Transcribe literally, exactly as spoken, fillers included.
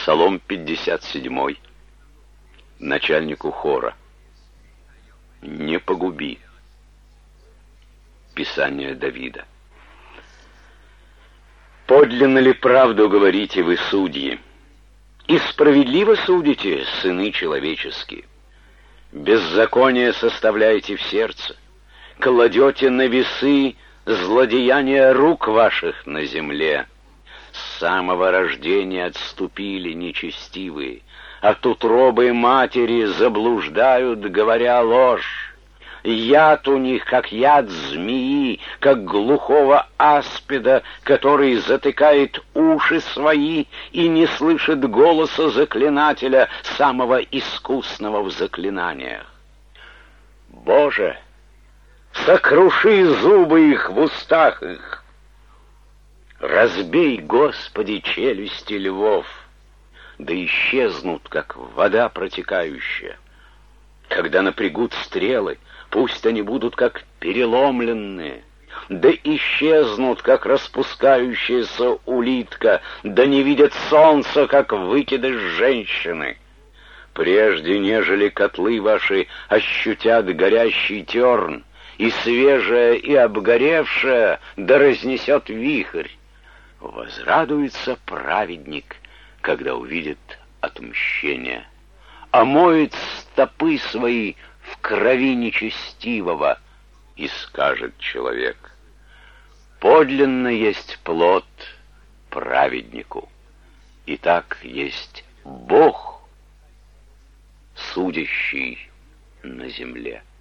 Псалом пятьдесят седьмой. Начальнику хора. Не погуби. Писание Давида. Подлинно ли правду говорите вы, судьи? И справедливо судите, сыны человеческие? Беззаконие составляете в сердце, кладете на весы злодеяния рук ваших на земле. С самого рождения отступили нечестивые, от утробы матери заблуждают, говоря ложь. Яд у них, как яд змеи, как глухого аспида, который затыкает уши свои и не слышит голоса заклинателя, самого искусного в заклинаниях. Боже, сокруши зубы их в устах их. Разбей, Господи, челюсти львов, да исчезнут, как вода протекающая. Когда напрягут стрелы, пусть они будут как переломленные, да исчезнут, как распускающаяся улитка, да не видят солнца, как выкидыш женщины. Прежде, нежели котлы ваши ощутят горящий терн, и свежее, и обгоревшее, да разнесет вихрь, возрадуется праведник, когда увидит отмщение, омоет стопы свои в крови нечестивого, и скажет человек: подлинно есть плод праведнику, и так есть Бог, судящий на земле.